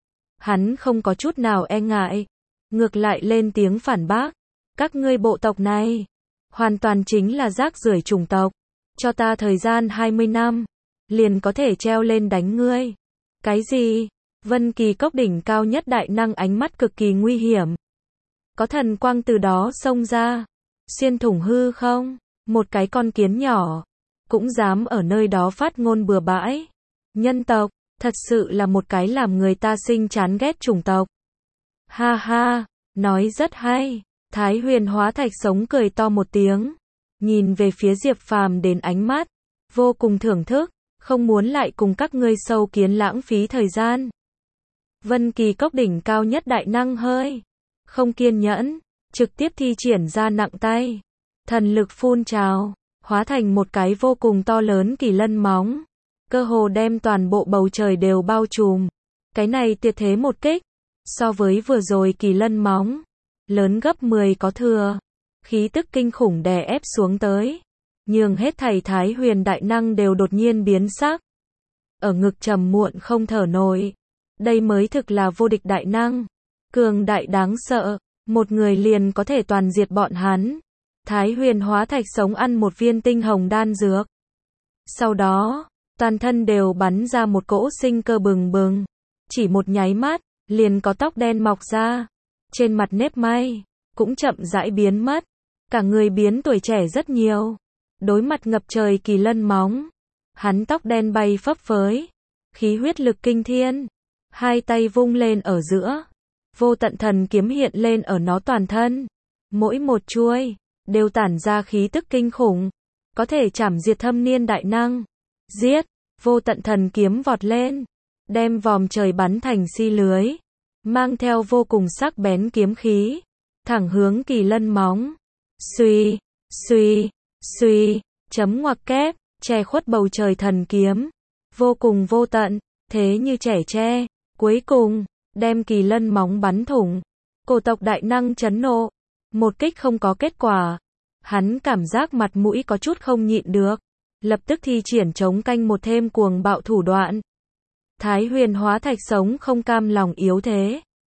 hắn không có chút nào e ngại, ngược lại lên tiếng phản bác. Các ngươi bộ tộc này, hoàn toàn chính là rác rưởi chủng tộc, cho ta thời gian hai mươi năm, liền có thể treo lên đánh ngươi. Cái gì? Vân Kỳ Cốc đỉnh cao nhất đại năng ánh mắt cực kỳ nguy hiểm. Có thần quang từ đó xông ra, xuyên thủng hư không, một cái con kiến nhỏ, cũng dám ở nơi đó phát ngôn bừa bãi. Nhân tộc, thật sự là một cái làm người ta sinh chán ghét chủng tộc. Ha ha, nói rất hay. Thái Huyền hóa thạch sống cười to một tiếng, nhìn về phía Diệp Phàm đến ánh mắt vô cùng thưởng thức, không muốn lại cùng các ngươi sâu kiến lãng phí thời gian. Vân Kỳ Cốc đỉnh cao nhất đại năng hơi không kiên nhẫn, trực tiếp thi triển ra nặng tay, thần lực phun trào, hóa thành một cái vô cùng to lớn kỳ lân móng, cơ hồ đem toàn bộ bầu trời đều bao trùm. Cái này tuyệt thế một kích, so với vừa rồi kỳ lân móng, lớn gấp mười có thừa, khí tức kinh khủng đè ép xuống tới, nhường hết thảy Thái Huyền đại năng đều đột nhiên biến sắc, ở ngực trầm muộn không thở nổi. Đây mới thực là vô địch đại năng, cường đại đáng sợ, một người liền có thể toàn diệt bọn hắn. Thái Huyền hóa thạch sống ăn một viên tinh hồng đan dược, sau đó, toàn thân đều bắn ra một cỗ sinh cơ bừng bừng, chỉ một nháy mắt, liền có tóc đen mọc ra, trên mặt nếp may, cũng chậm rãi biến mất, cả người biến tuổi trẻ rất nhiều. Đối mặt ngập trời kỳ lân móng, hắn tóc đen bay phấp phới, khí huyết lực kinh thiên, hai tay vung lên ở giữa, vô tận thần kiếm hiện lên ở nó toàn thân, mỗi một chuôi đều tản ra khí tức kinh khủng, có thể chảm diệt thâm niên đại năng. Giết, vô tận thần kiếm vọt lên, đem vòm trời bắn thành xi lưới, mang theo vô cùng sắc bén kiếm khí, thẳng hướng kỳ lân móng. Xuy, xuy, xuy, chấm ngoặc kép, che khuất bầu trời thần kiếm, vô cùng vô tận, thế như trẻ tre, cuối cùng, đem kỳ lân móng bắn thủng. Cổ tộc đại năng chấn nộ, một kích không có kết quả, hắn cảm giác mặt mũi có chút không nhịn được, lập tức thi triển chống canh một thêm cuồng bạo thủ đoạn. Thái Huyền hóa thạch sống không cam lòng yếu thế,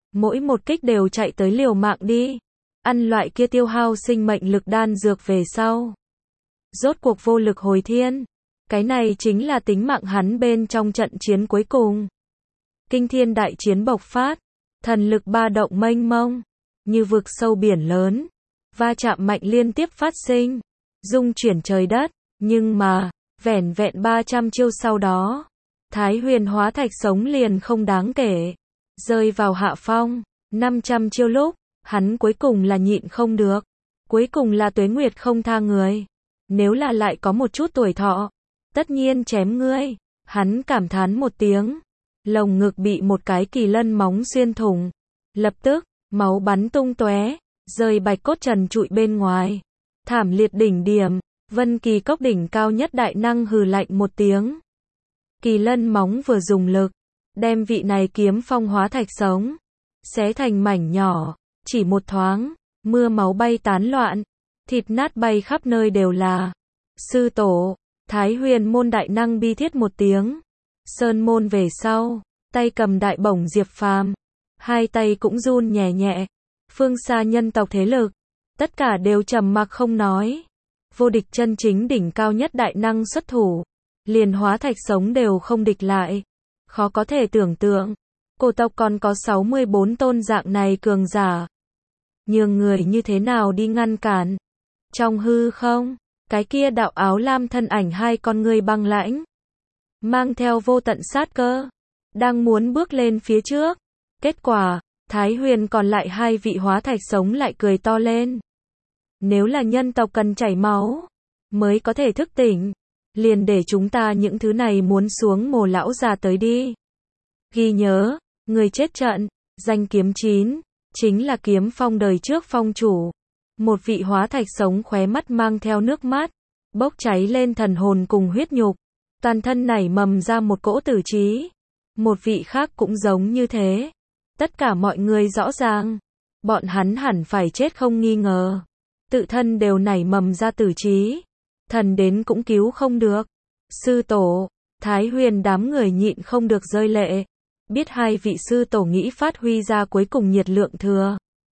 mỗi một kích đều chạy tới liều mạng đi. Ăn loại kia tiêu hao sinh mệnh lực đan dược về sau. Rốt cuộc vô lực hồi thiên. Cái này chính là tính mạng hắn bên trong trận chiến cuối cùng. Kinh thiên đại chiến bộc phát. Thần lực ba động mênh mông. Như vực sâu biển lớn. Va chạm mạnh liên tiếp phát sinh. Dung chuyển trời đất. Nhưng mà, vẻn vẹn ba trăm chiêu sau đó. Thái Huyền hóa thạch sống liền không đáng kể. Rơi vào hạ phong. năm trăm chiêu lúc. Hắn cuối cùng là nhịn không được. Cuối cùng là tuế nguyệt không tha người. Nếu là lại có một chút tuổi thọ. Tất nhiên chém ngươi. Hắn cảm thán một tiếng. Lồng ngực bị một cái kỳ lân móng xuyên thủng. Lập tức, máu bắn tung tóe, rơi bạch cốt trần trụi bên ngoài. Thảm liệt đỉnh điểm. Vân Kỳ Cốc đỉnh cao nhất đại năng hừ lạnh một tiếng. Kỳ lân móng vừa dùng lực. Đem vị này kiếm phong hóa thạch sống. Xé thành mảnh nhỏ. Chỉ một thoáng. Mưa máu bay tán loạn. Thịt nát bay khắp nơi đều là. Sư tổ. Thái Huyền môn đại năng bi thiết một tiếng. Sơn môn về sau. Tay cầm đại bổng Diệp Phàm. Hai tay cũng run nhẹ nhẹ. Phương xa nhân tộc thế lực. Tất cả đều trầm mặc không nói. Vô địch chân chính đỉnh cao nhất đại năng xuất thủ. Liền hóa thạch sống đều không địch lại. Khó có thể tưởng tượng. Cổ tộc còn có sáu mươi bốn tôn dạng này cường giả. Nhường người như thế nào đi ngăn cản. Trong hư không, cái kia đạo áo lam thân ảnh hai con người băng lãnh. Mang theo vô tận sát cơ. Đang muốn bước lên phía trước. Kết quả, Thái Huyền còn lại hai vị hóa thạch sống lại cười to lên. Nếu là nhân tộc cần chảy máu, mới có thể thức tỉnh. Liền để chúng ta những thứ này muốn xuống mồ lão già tới đi. Ghi nhớ, người chết trận, danh kiếm chín, chính là kiếm phong đời trước phong chủ. Một vị hóa thạch sống khóe mắt mang theo nước mắt, bốc cháy lên thần hồn cùng huyết nhục. Toàn thân nảy mầm ra một cỗ tử trí. Một vị khác cũng giống như thế. Tất cả mọi người rõ ràng, bọn hắn hẳn phải chết không nghi ngờ. Tự thân đều nảy mầm ra tử trí. Thần đến cũng cứu không được. Sư tổ, Thái Huyền đám người nhịn không được rơi lệ. Biết hai vị sư tổ nghĩ phát huy ra cuối cùng nhiệt lượng thừa.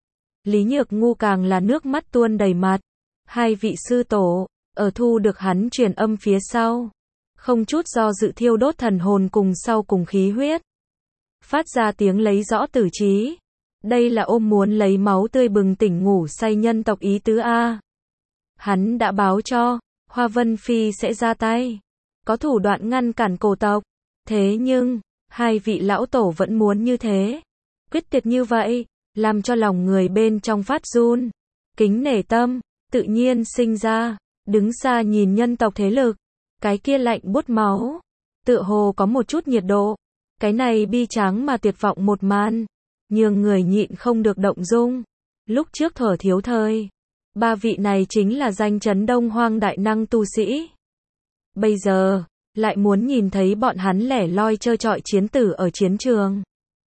Lý Nhược Ngu càng là nước mắt tuôn đầy mặt. Hai vị sư tổ, ở thu được hắn truyền âm phía sau. Không chút do dự thiêu đốt thần hồn cùng sau cùng khí huyết. Phát ra tiếng lấy rõ tử trí. Đây là ôm muốn lấy máu tươi bừng tỉnh ngủ say nhân tộc ý tứ A. Hắn đã báo cho, Hoa Vân Phi sẽ ra tay. Có thủ đoạn ngăn cản cổ tộc. Thế nhưng, hai vị lão tổ vẫn muốn như thế. Quyết tuyệt như vậy, làm cho lòng người bên trong phát run. Kính nể tâm, tự nhiên sinh ra. Đứng xa nhìn nhân tộc thế lực. Cái kia lạnh buốt máu. Tựa hồ có một chút nhiệt độ. Cái này bi tráng mà tuyệt vọng một màn. Nhường người nhịn không được động dung. Lúc trước thở thiếu thời. Ba vị này chính là danh chấn Đông Hoang đại năng tu sĩ. Bây giờ, lại muốn nhìn thấy bọn hắn lẻ loi trơ trọi chiến tử ở chiến trường.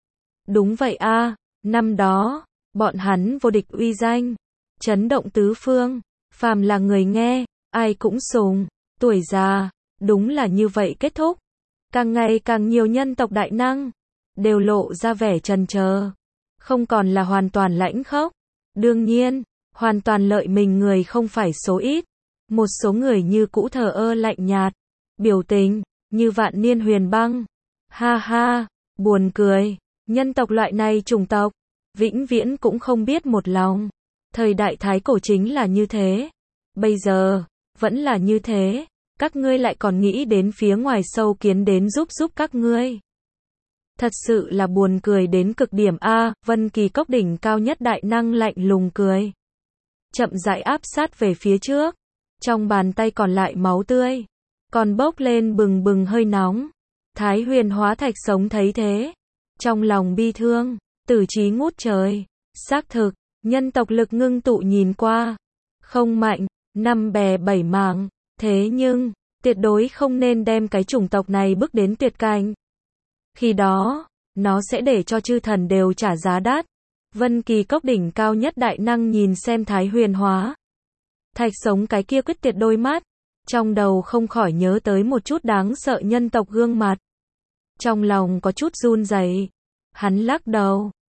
Đúng vậy a, năm đó, bọn hắn vô địch uy danh. Chấn động tứ phương. Phàm là người nghe, ai cũng sùng. Tuổi già, đúng là như vậy kết thúc. Càng ngày càng nhiều nhân tộc đại năng. Đều lộ ra vẻ chần chờ. Không còn là hoàn toàn lãnh khốc. Đương nhiên, hoàn toàn lợi mình người không phải số ít. Một số người như cũ thờ ơ lạnh nhạt. Biểu tình, như vạn niên huyền băng. Ha ha, buồn cười. Nhân tộc loại này chủng tộc. Vĩnh viễn cũng không biết một lòng. Thời đại thái cổ chính là như thế. Bây giờ, vẫn là như thế. Các ngươi lại còn nghĩ đến phía ngoài sâu kiến đến giúp giúp các ngươi. Thật sự là buồn cười đến cực điểm a. Vân Kỳ Cốc đỉnh cao nhất đại năng lạnh lùng cười. Chậm rãi áp sát về phía trước. Trong bàn tay còn lại máu tươi. Còn bốc lên bừng bừng hơi nóng. Thái Huyền hóa thạch sống thấy thế. Trong lòng bi thương. Tử trí ngút trời. Xác thực. Nhân tộc lực ngưng tụ nhìn qua. Không mạnh. Năm bè bảy mảng. Thế nhưng. Tuyệt đối không nên đem cái chủng tộc này bước đến tuyệt cảnh. Khi đó, nó sẽ để cho chư thần đều trả giá đắt. Vân Kỳ Cốc đỉnh cao nhất đại năng nhìn xem Thái Huyền hóa thạch sống cái kia quyết tuyệt đôi mắt. Trong đầu không khỏi nhớ tới một chút đáng sợ nhân tộc gương mặt. Trong lòng có chút run rẩy. Hắn lắc đầu.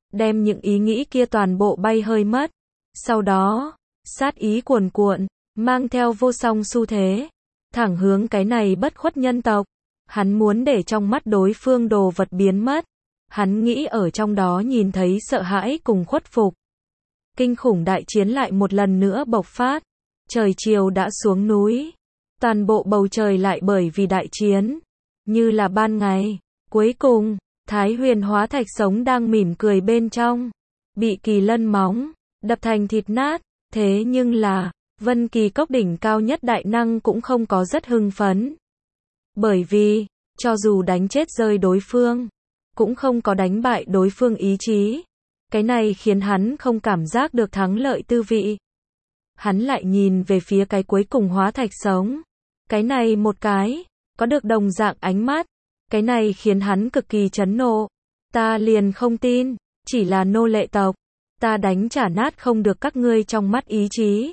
đem những ý nghĩ kia toàn bộ bay hơi mất. Sau đó, sát ý cuồn cuộn, mang theo vô song xu thế, thẳng hướng cái này bất khuất nhân tộc. Hắn muốn để trong mắt đối phương đồ vật biến mất. Hắn nghĩ ở trong đó nhìn thấy sợ hãi cùng khuất phục. Kinh khủng đại chiến lại một lần nữa bộc phát. Trời chiều đã xuống núi. Toàn bộ bầu trời lại bởi vì đại chiến, như là ban ngày. Cuối cùng, Thái Huyền hóa thạch sống đang mỉm cười bên trong. Bị kỳ lân móng, đập thành thịt nát. Thế nhưng là, Vân Kỳ Cốc đỉnh cao nhất đại năng cũng không có rất hưng phấn. Bởi vì, cho dù đánh chết rơi đối phương, cũng không có đánh bại đối phương ý chí. Cái này khiến hắn không cảm giác được thắng lợi tư vị. Hắn lại nhìn về phía cái cuối cùng hóa thạch sống. Cái này một cái, có được đồng dạng ánh mắt. Cái này khiến hắn cực kỳ chấn nộ. Ta liền không tin, chỉ là nô lệ tộc. Ta đánh trả nát không được các ngươi trong mắt ý chí.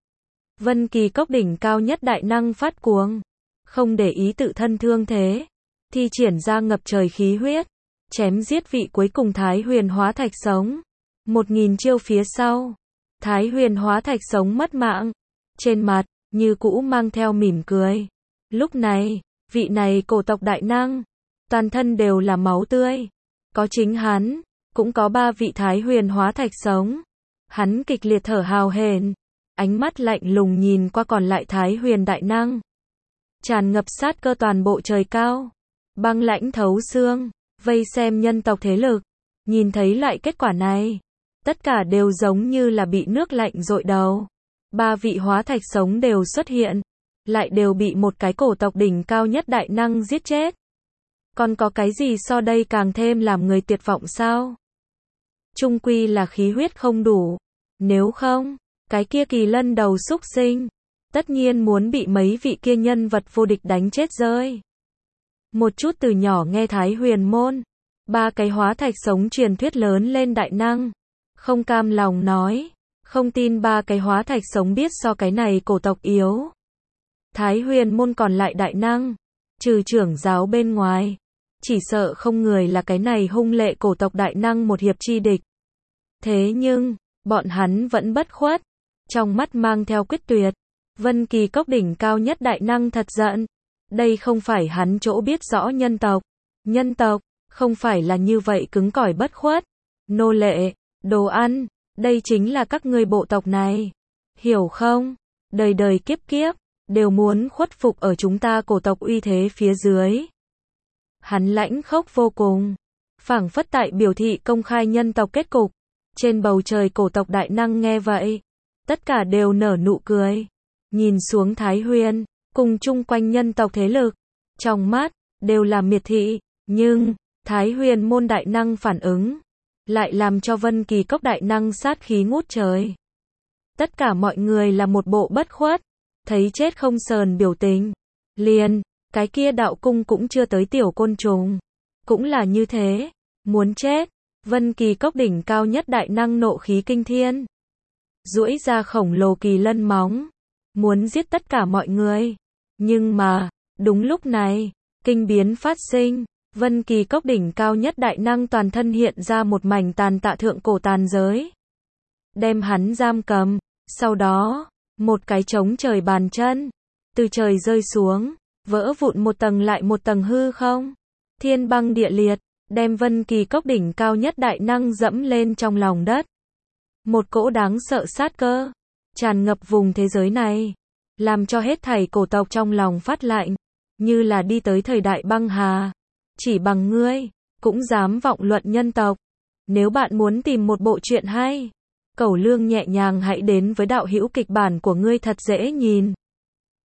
Vân Kỳ Cốc đỉnh cao nhất đại năng phát cuồng. Không để ý tự thân thương thế. Thi triển ra ngập trời khí huyết. Chém giết vị cuối cùng Thái Huyền hóa thạch sống. Một nghìn chiêu phía sau. Thái Huyền hóa thạch sống mất mạng. Trên mặt, như cũ mang theo mỉm cười. Lúc này, vị này cổ tộc đại năng. Toàn thân đều là máu tươi. Có chính hắn, cũng có ba vị Thái Huyền hóa thạch sống. Hắn kịch liệt thở hào hển. Ánh mắt lạnh lùng nhìn qua còn lại Thái Huyền đại năng. Tràn ngập sát cơ toàn bộ trời cao. Băng lãnh thấu xương. Vây xem nhân tộc thế lực. Nhìn thấy loại kết quả này. Tất cả đều giống như là bị nước lạnh dội đầu. Ba vị hóa thạch sống đều xuất hiện. Lại đều bị một cái cổ tộc đỉnh cao nhất đại năng giết chết. Còn có cái gì so đây càng thêm làm người tuyệt vọng sao? Chung quy là khí huyết không đủ. Nếu không, cái kia kỳ lân đầu xúc sinh. Tất nhiên muốn bị mấy vị kia nhân vật vô địch đánh chết rơi. Một chút từ nhỏ nghe Thái Huyền môn. Ba cái hóa thạch sống truyền thuyết lớn lên đại năng. Không cam lòng nói. Không tin ba cái hóa thạch sống biết so cái này cổ tộc yếu. Thái Huyền môn còn lại đại năng. Trừ trưởng giáo bên ngoài. Chỉ sợ không người là cái này hung lệ cổ tộc đại năng một hiệp chi địch. Thế nhưng, bọn hắn vẫn bất khuất. Trong mắt mang theo quyết tuyệt. Vân Kỳ Cốc đỉnh cao nhất đại năng thật giận. Đây không phải hắn chỗ biết rõ nhân tộc. Nhân tộc, không phải là như vậy cứng cỏi bất khuất. Nô lệ, đồ ăn, đây chính là các ngươi bộ tộc này. Hiểu không? Đời đời kiếp kiếp, đều muốn khuất phục ở chúng ta cổ tộc uy thế phía dưới. Hắn lãnh khốc vô cùng. Phảng phất tại biểu thị công khai nhân tộc kết cục. Trên bầu trời cổ tộc đại năng nghe vậy. Tất cả đều nở nụ cười. Nhìn xuống Thái Huyền. Cùng chung quanh nhân tộc thế lực. Trong mắt, đều là miệt thị. Nhưng, Thái Huyền môn đại năng phản ứng. Lại làm cho Vân Kỳ Cốc đại năng sát khí ngút trời. Tất cả mọi người là một bộ bất khuất. Thấy chết không sờn biểu tình. Liền, cái kia đạo cung cũng chưa tới tiểu côn trùng. Cũng là như thế. Muốn chết. Vân Kỳ Cốc đỉnh cao nhất đại năng nộ khí kinh thiên. Duỗi ra khổng lồ kỳ lân móng. Muốn giết tất cả mọi người. Nhưng mà, đúng lúc này, kinh biến phát sinh. Vân Kỳ Cốc đỉnh cao nhất đại năng toàn thân hiện ra một mảnh tàn tạ thượng cổ tàn giới. Đem hắn giam cầm. Sau đó, một cái trống trời bàn chân. Từ trời rơi xuống. Vỡ vụn một tầng lại một tầng hư không. Thiên băng địa liệt. Đem Vân Kỳ Cốc đỉnh cao nhất đại năng dẫm lên trong lòng đất. Một cỗ đáng sợ sát cơ. Tràn ngập vùng thế giới này. Làm cho hết thảy cổ tộc trong lòng phát lạnh. Như là đi tới thời đại băng hà. Chỉ bằng ngươi, cũng dám vọng luận nhân tộc. Nếu bạn muốn tìm một bộ truyện hay, Cẩu Lương nhẹ nhàng hãy đến với đạo hữu kịch bản của ngươi thật dễ nhìn.